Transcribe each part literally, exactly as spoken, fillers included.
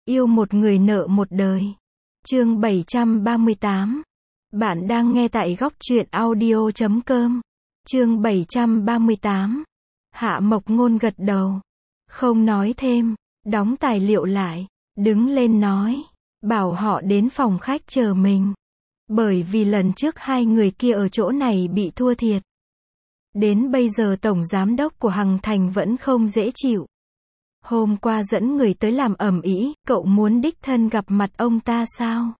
Yêu một người nợ một đời. Chương bảy trăm ba mươi tám. Bạn đang nghe tại góc truyện audio chấm com. Chương bảy trăm ba mươi tám. Hạ Mộc Ngôn gật đầu. Không nói thêm, đóng tài liệu lại, đứng lên nói, bảo họ đến phòng khách chờ mình. Bởi vì lần trước hai người kia ở chỗ này bị thua thiệt. Đến bây giờ tổng giám đốc của Hằng Thành vẫn không dễ chịu. Hôm qua dẫn người tới làm ầm ĩ, cậu muốn đích thân gặp mặt ông ta sao?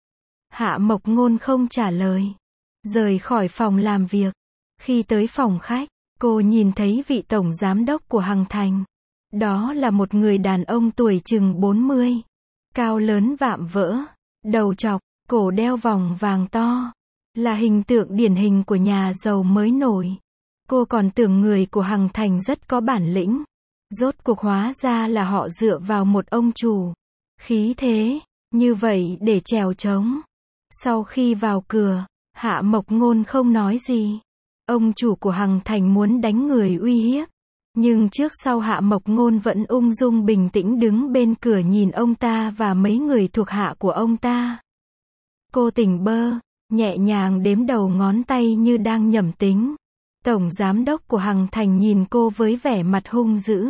Hạ Mộc Ngôn không trả lời. Rời khỏi phòng làm việc. Khi tới phòng khách, cô nhìn thấy vị tổng giám đốc của Hằng Thành. Đó là một người đàn ông tuổi chừng bốn mươi. Cao lớn vạm vỡ, đầu trọc, cổ đeo vòng vàng to. Là hình tượng điển hình của nhà giàu mới nổi. Cô còn tưởng người của Hằng Thành rất có bản lĩnh. Rốt cuộc hóa ra là họ dựa vào một ông chủ. Khí thế, như vậy để trèo trống. Sau khi vào cửa, Hạ Mộc Ngôn không nói gì. Ông chủ của Hằng Thành muốn đánh người uy hiếp. Nhưng trước sau Hạ Mộc Ngôn vẫn ung dung bình tĩnh đứng bên cửa nhìn ông ta và mấy người thuộc hạ của ông ta. Cô tỉnh bơ, nhẹ nhàng đếm đầu ngón tay như đang nhẩm tính. Tổng giám đốc của Hằng Thành nhìn cô với vẻ mặt hung dữ.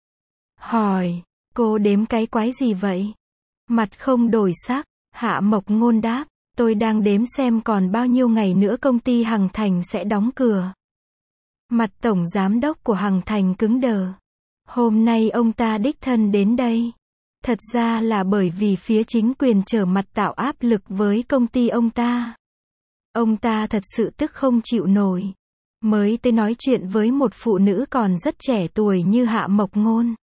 Hỏi, cô đếm cái quái gì vậy? Mặt không đổi sắc, Hạ Mộc Ngôn đáp, tôi đang đếm xem còn bao nhiêu ngày nữa công ty Hằng Thành sẽ đóng cửa. Mặt tổng giám đốc của Hằng Thành cứng đờ. Hôm nay ông ta đích thân đến đây. Thật ra là bởi vì phía chính quyền trở mặt tạo áp lực với công ty ông ta. Ông ta thật sự tức không chịu nổi. Mới tới nói chuyện với một phụ nữ còn rất trẻ tuổi như Hạ Mộc Ngôn.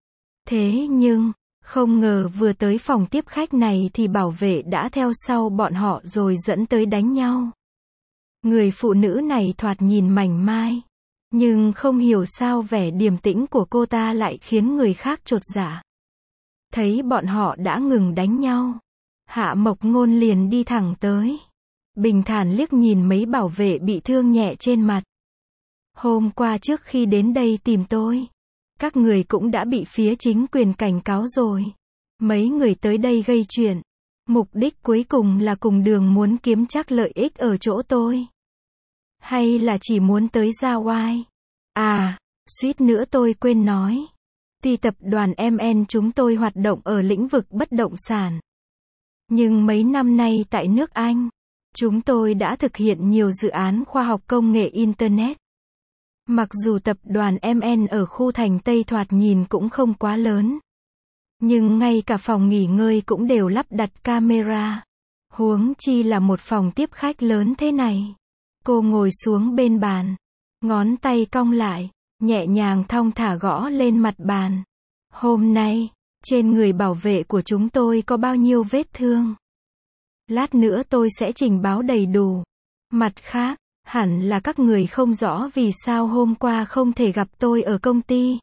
Thế nhưng, không ngờ vừa tới phòng tiếp khách này thì bảo vệ đã theo sau bọn họ rồi dẫn tới đánh nhau. Người phụ nữ này thoạt nhìn mảnh mai. Nhưng không hiểu sao vẻ điềm tĩnh của cô ta lại khiến người khác chột dạ. Thấy bọn họ đã ngừng đánh nhau. Hạ Mộc Ngôn liền đi thẳng tới. Bình thản liếc nhìn mấy bảo vệ bị thương nhẹ trên mặt. Hôm qua trước khi đến đây tìm tôi, các người cũng đã bị phía chính quyền cảnh cáo rồi. Mấy người tới đây gây chuyện. Mục đích cuối cùng là cùng đường muốn kiếm chắc lợi ích ở chỗ tôi. Hay là chỉ muốn tới ra oai? À, suýt nữa tôi quên nói. Tuy tập đoàn em en chúng tôi hoạt động ở lĩnh vực bất động sản. Nhưng mấy năm nay tại nước Anh, chúng tôi đã thực hiện nhiều dự án khoa học công nghệ Internet. Mặc dù tập đoàn em en ở khu thành Tây thoạt nhìn cũng không quá lớn. Nhưng ngay cả phòng nghỉ ngơi cũng đều lắp đặt camera. Huống chi là một phòng tiếp khách lớn thế này. Cô ngồi xuống bên bàn. Ngón tay cong lại, nhẹ nhàng thong thả gõ lên mặt bàn. Hôm nay, trên người bảo vệ của chúng tôi có bao nhiêu vết thương? Lát nữa tôi sẽ trình báo đầy đủ. Mặt khác, hẳn là các người không rõ vì sao hôm qua không thể gặp tôi ở công ty.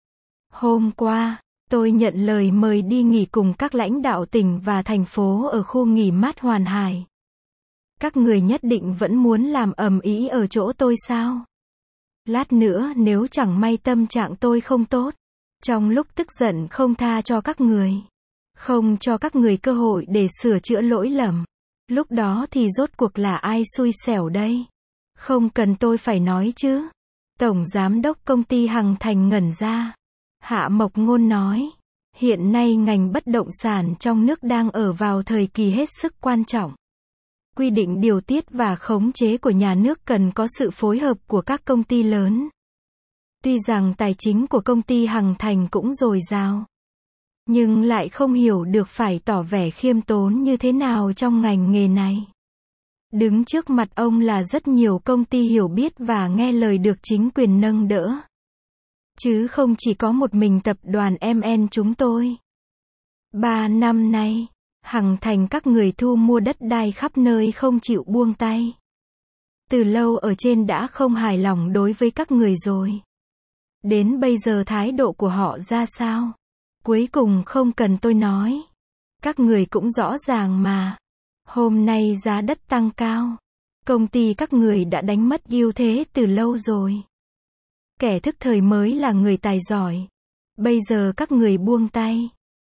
Hôm qua, tôi nhận lời mời đi nghỉ cùng các lãnh đạo tỉnh và thành phố ở khu nghỉ mát Hoàn Hải. Các người nhất định vẫn muốn làm ầm ĩ ở chỗ tôi sao? Lát nữa nếu chẳng may tâm trạng tôi không tốt, trong lúc tức giận không tha cho các người, không cho các người cơ hội để sửa chữa lỗi lầm, lúc đó thì rốt cuộc là ai xui xẻo đây? Không cần tôi phải nói chứ. Tổng giám đốc công ty Hằng Thành ngẩn ra. Hạ Mộc Ngôn nói, hiện nay ngành bất động sản trong nước đang ở vào thời kỳ hết sức quan trọng. Quy định điều tiết và khống chế của nhà nước cần có sự phối hợp của các công ty lớn. Tuy rằng tài chính của công ty Hằng Thành cũng dồi dào, nhưng lại không hiểu được phải tỏ vẻ khiêm tốn như thế nào trong ngành nghề này. Đứng trước mặt ông là rất nhiều công ty hiểu biết và nghe lời được chính quyền nâng đỡ. Chứ không chỉ có một mình tập đoàn em en chúng tôi. Ba năm nay, Hằng Thành các người thu mua đất đai khắp nơi không chịu buông tay. Từ lâu ở trên đã không hài lòng đối với các người rồi. Đến bây giờ thái độ của họ ra sao? Cuối cùng không cần tôi nói. Các người cũng rõ ràng mà. Hôm nay giá đất tăng cao. Công ty các người đã đánh mất ưu thế từ lâu rồi. Kẻ thức thời mới là người tài giỏi. Bây giờ các người buông tay.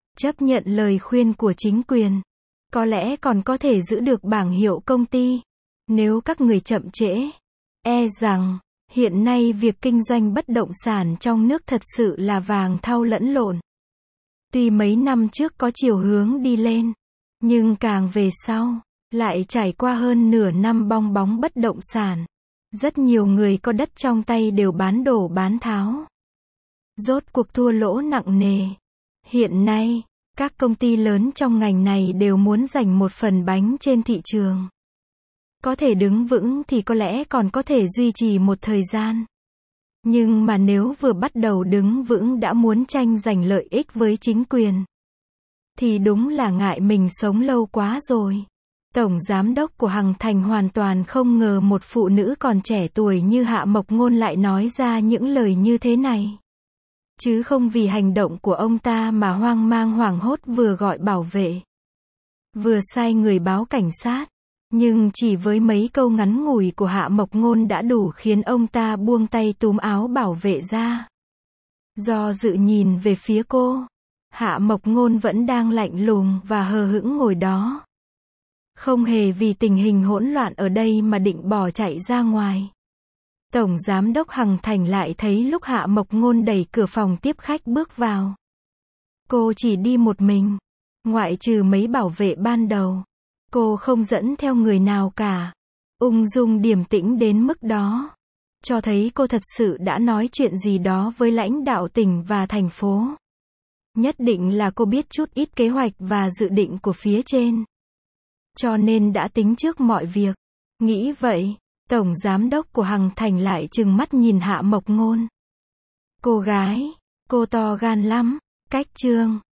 Chấp nhận lời khuyên của chính quyền. Có lẽ còn có thể giữ được bảng hiệu công ty. Nếu các người chậm trễ, e rằng, hiện nay việc kinh doanh bất động sản trong nước thật sự là vàng thau lẫn lộn. Tuy mấy năm trước có chiều hướng đi lên, nhưng càng về sau, lại trải qua hơn nửa năm bong bóng bất động sản. Rất nhiều người có đất trong tay đều bán đổ bán tháo. Rốt cuộc thua lỗ nặng nề. Hiện nay, các công ty lớn trong ngành này đều muốn giành một phần bánh trên thị trường. Có thể đứng vững thì có lẽ còn có thể duy trì một thời gian. Nhưng mà nếu vừa bắt đầu đứng vững đã muốn tranh giành lợi ích với chính quyền, thì đúng là ngại mình sống lâu quá rồi. Tổng giám đốc của Hằng Thành hoàn toàn không ngờ một phụ nữ còn trẻ tuổi như Hạ Mộc Ngôn lại nói ra những lời như thế này. Chứ không vì hành động của ông ta mà hoang mang hoảng hốt vừa gọi bảo vệ, vừa sai người báo cảnh sát. Nhưng chỉ với mấy câu ngắn ngủi của Hạ Mộc Ngôn đã đủ khiến ông ta buông tay túm áo bảo vệ ra. Do dự nhìn về phía cô, Hạ Mộc Ngôn vẫn đang lạnh lùng và hờ hững ngồi đó. Không hề vì tình hình hỗn loạn ở đây mà định bỏ chạy ra ngoài. Tổng giám đốc Hằng Thành lại thấy lúc Hạ Mộc Ngôn đẩy cửa phòng tiếp khách bước vào. Cô chỉ đi một mình, ngoại trừ mấy bảo vệ ban đầu. Cô không dẫn theo người nào cả. Ung dung điềm tĩnh đến mức đó, cho thấy cô thật sự đã nói chuyện gì đó với lãnh đạo tỉnh và thành phố. Nhất định là cô biết chút ít kế hoạch và dự định của phía trên. Cho nên đã tính trước mọi việc. Nghĩ vậy, tổng giám đốc của Hằng Thành lại trừng mắt nhìn Hạ Mộc Ngôn. Cô gái, cô to gan lắm. Cách chương